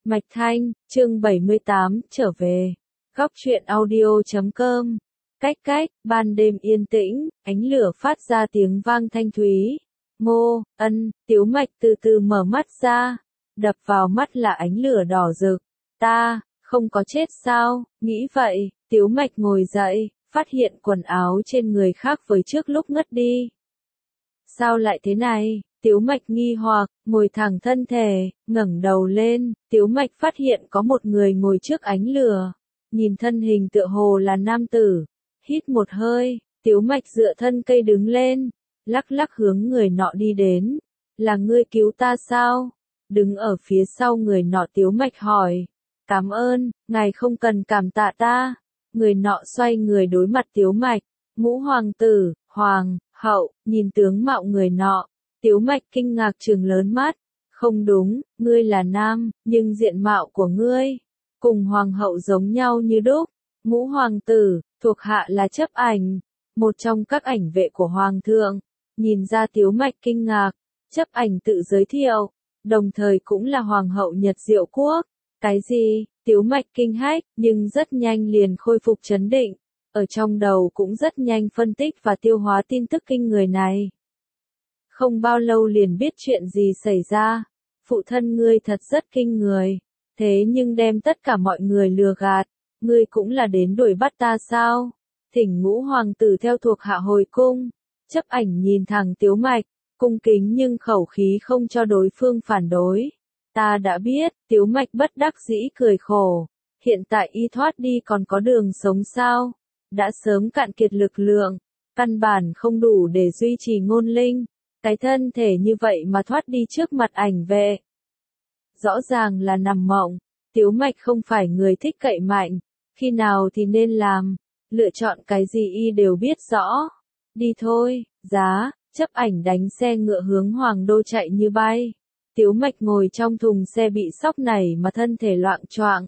Mạch Thanh, chương 78, trở về. Góc truyện audio.com. Cách, ban đêm yên tĩnh, ánh lửa phát ra tiếng vang thanh thúy. Ngô, Ân, Tiếu Mạch từ từ mở mắt ra. Đập vào mắt là ánh lửa đỏ rực. Ta, không có chết sao, nghĩ vậy, Tiếu Mạch ngồi dậy, phát hiện quần áo trên người khác với trước lúc ngất đi. Sao lại thế này? Tiếu Mạch nghi hoặc, ngồi thẳng thân thể, ngẩng đầu lên, Tiếu Mạch phát hiện có một người ngồi trước ánh lửa. Nhìn thân hình tựa hồ là nam tử. Hít một hơi, Tiếu Mạch dựa thân cây đứng lên, lắc lắc hướng người nọ đi đến. Là ngươi cứu ta sao? Đứng ở phía sau người nọ Tiếu Mạch hỏi. Cảm ơn, ngài không cần cảm tạ ta. Người nọ xoay người đối mặt Tiếu Mạch. Ngũ hoàng tử, hoàng, hậu, nhìn tướng mạo người nọ. Tiếu Mạch kinh ngạc trừng lớn mắt. Không đúng, ngươi là nam, nhưng diện mạo của ngươi cùng hoàng hậu giống nhau như đúc. Ngũ hoàng tử, thuộc hạ là Chấp Ảnh, một trong các ảnh vệ của hoàng thượng. Nhìn ra Tiếu Mạch kinh ngạc, Chấp Ảnh tự giới thiệu, đồng thời cũng là hoàng hậu Nhật Diệu Quốc. Cái gì? Tiếu Mạch kinh hách, nhưng rất nhanh liền khôi phục trấn định. Ở trong đầu cũng rất nhanh phân tích và tiêu hóa tin tức kinh người này. Không bao lâu liền biết chuyện gì xảy ra. Phụ thân ngươi thật rất kinh người. Thế nhưng đem tất cả mọi người lừa gạt. Ngươi cũng là đến đuổi bắt ta sao? Thỉnh Ngũ hoàng tử theo thuộc hạ hồi cung. Chấp Ảnh nhìn thẳng Tiếu Mạch, cung kính nhưng khẩu khí không cho đối phương phản đối. Ta đã biết, Tiếu Mạch bất đắc dĩ cười khổ. Hiện tại y thoát đi còn có đường sống sao? Đã sớm cạn kiệt lực lượng, căn bản không đủ để duy trì ngôn linh. Cái thân thể như vậy mà thoát đi trước mặt ảnh vệ. Rõ ràng là nằm mộng. Tiếu Mạch không phải người thích cậy mạnh. Khi nào thì nên làm, lựa chọn cái gì y đều biết rõ. Đi thôi, giá, Chấp Ảnh đánh xe ngựa hướng Hoàng Đô chạy như bay. Tiếu Mạch ngồi trong thùng xe bị sóc nảy mà thân thể loạng choạng.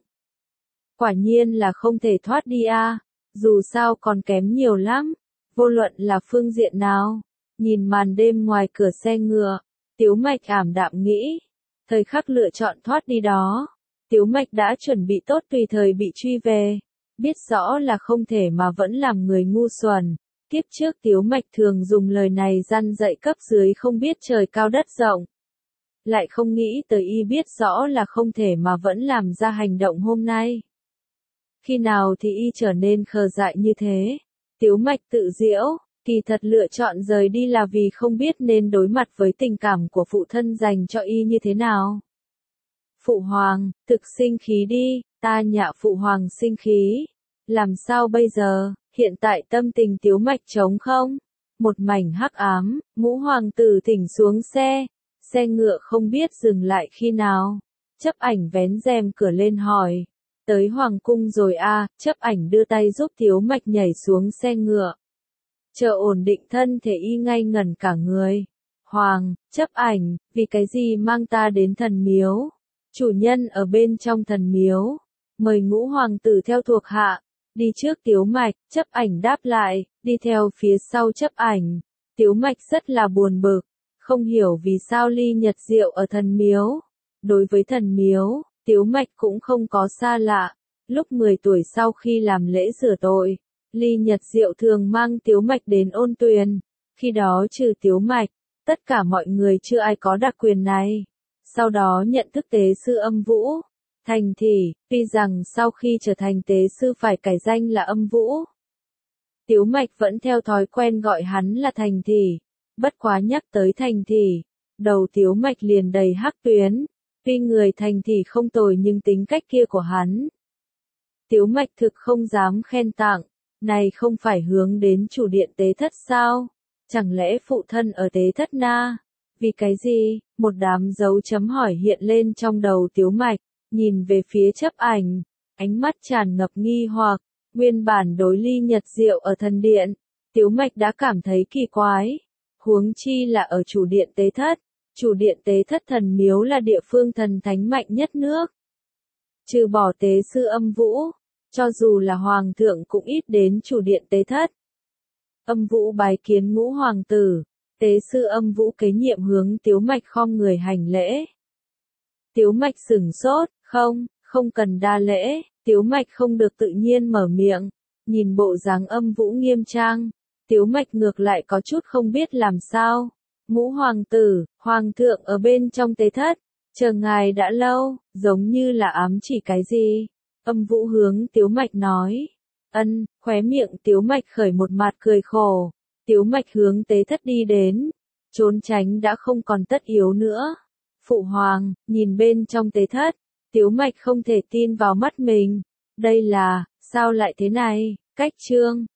Quả nhiên là không thể thoát đi a, dù sao còn kém nhiều lắm, vô luận là phương diện nào. Nhìn màn đêm ngoài cửa xe ngựa, Tiếu Mạch ảm đạm nghĩ, thời khắc lựa chọn thoát đi đó, Tiếu Mạch đã chuẩn bị tốt tùy thời bị truy về, biết rõ là không thể mà vẫn làm người ngu xuẩn. Kiếp trước Tiếu Mạch thường dùng lời này răn dạy cấp dưới không biết trời cao đất rộng. Lại không nghĩ tới y biết rõ là không thể mà vẫn làm ra hành động hôm nay. Khi nào thì y trở nên khờ dại như thế? Tiếu Mạch tự giễu, kỳ thật lựa chọn rời đi là vì không biết nên đối mặt với tình cảm của phụ thân dành cho y như thế nào. Phụ hoàng, thực sinh khí đi, ta nhạ phụ hoàng sinh khí. Làm sao bây giờ, hiện tại tâm tình Tiếu Mạch trống không? Một mảnh hắc ám, Ngũ hoàng tử thỉnh xuống xe. Xe ngựa không biết dừng lại khi nào. Chấp Ảnh vén rèm cửa lên hỏi. Tới hoàng cung rồi a, Chấp Ảnh đưa tay giúp Tiếu Mạch nhảy xuống xe ngựa. Chờ ổn định thân thể y ngay ngẩn cả người. Hoàng, Chấp Ảnh, vì cái gì mang ta đến thần miếu? Chủ nhân ở bên trong thần miếu. Mời Ngũ hoàng tử theo thuộc hạ. Đi trước Tiếu Mạch, Chấp Ảnh đáp lại, đi theo phía sau Chấp Ảnh. Tiếu Mạch rất là buồn bực. Không hiểu vì sao Ly Nhật Diệu ở thần miếu. Đối với thần miếu, Tiếu Mạch cũng không có xa lạ. Lúc 10 tuổi sau khi làm lễ rửa tội, Ly Nhật Diệu thường mang Tiếu Mạch đến Ôn Tuyền. Khi đó trừ Tiếu Mạch, tất cả mọi người chưa ai có đặc quyền này. Sau đó nhận thức tế sư Âm Vũ. Thành thì, tuy rằng sau khi trở thành tế sư phải cải danh là Âm Vũ. Tiếu Mạch vẫn theo thói quen gọi hắn là Thành thì. Bất quá nhắc tới Thành thì, đầu Tiếu Mạch liền đầy hắc tuyến. Tuy người Thành thì không tồi nhưng tính cách kia của hắn. Tiếu Mạch thực không dám khen tặng. Này không phải hướng đến chủ điện tế thất sao? Chẳng lẽ phụ thân ở tế thất na? Vì cái gì? Một đám dấu chấm hỏi hiện lên trong đầu Tiếu Mạch. Nhìn về phía Chấp Ảnh, ánh mắt tràn ngập nghi hoặc. Nguyên bản đối Ly Nhật Diệu ở thần điện, Tiếu Mạch đã cảm thấy kỳ quái. Huống chi là ở chủ điện tế thất. Chủ điện tế thất thần miếu là địa phương thần thánh mạnh nhất nước. Trừ bỏ tế sư Âm Vũ, cho dù là hoàng thượng cũng ít đến chủ điện tế thất. Âm Vũ bái kiến Ngũ hoàng tử, tế sư Âm Vũ kế nhiệm hướng Tiếu Mạch khom người hành lễ. Tiếu Mạch sửng sốt, không cần đa lễ, Tiếu Mạch không được tự nhiên mở miệng, nhìn bộ dáng Âm Vũ nghiêm trang, Tiếu Mạch ngược lại có chút không biết làm sao. Ngũ hoàng tử, hoàng thượng ở bên trong tế thất, chờ ngài đã lâu, giống như là ám chỉ cái gì. Âm Vũ hướng Tiếu Mạch nói. Ân, khóe miệng Tiếu Mạch khởi một mặt cười khổ. Tiếu Mạch hướng tế thất đi đến, trốn tránh đã không còn tất yếu nữa. Phụ hoàng, nhìn bên trong tế thất, Tiếu Mạch không thể tin vào mắt mình. Đây là, sao lại thế này, cách chương